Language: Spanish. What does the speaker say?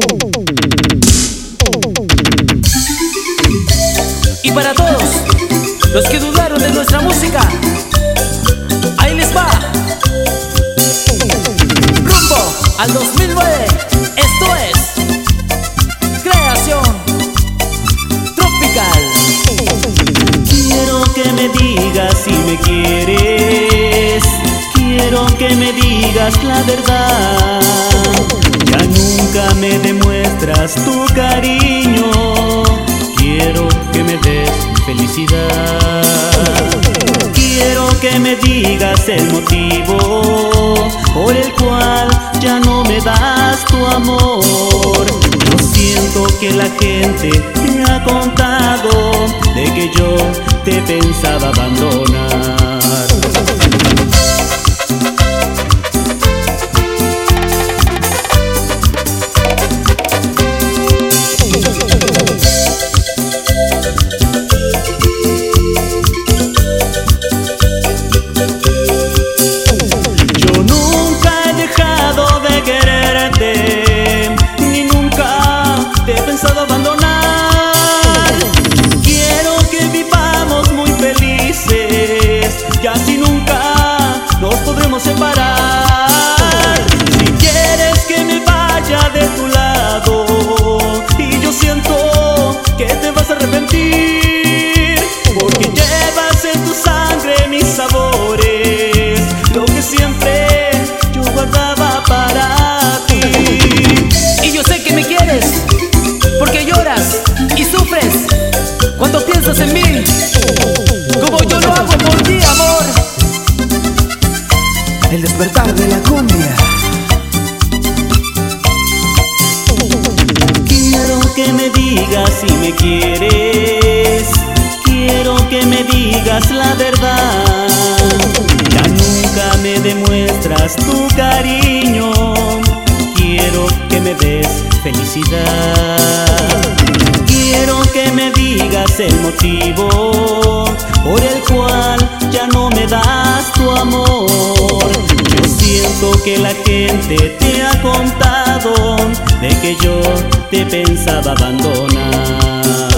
Y para todos los que dudaron de nuestra música, ahí les va. Rumbo al 2009. Esto es Creación Tropical. Quiero que me digas si me quieres, quiero que me digas la verdad. Ya nunca me demuestras tu cariño, quiero que me des felicidad. Quiero que me digas el motivo por el cual ya no me das tu amor. Yo siento que la gente me ha contado de que yo te pensaba abandonar. Ya si nunca nos podremos separar. Si quieres que me vaya de tu lado, y yo siento que te vas a arrepentir, porque llevas en tu sangre mis sabores, lo que siempre yo guardaba para ti. Y yo sé que me quieres, porque lloras y sufres cuando piensas en mí, como yo lo hago por ti, amor. El despertar de la cumbia. Quiero que me digas si me quieres, quiero que me digas la verdad. Ya nunca me demuestras tu cariño, quiero que me des felicidad. Quiero que me digas el motivo por el cual ya no me das tu amor. Yo siento que la gente te ha contado de que yo te pensaba abandonar.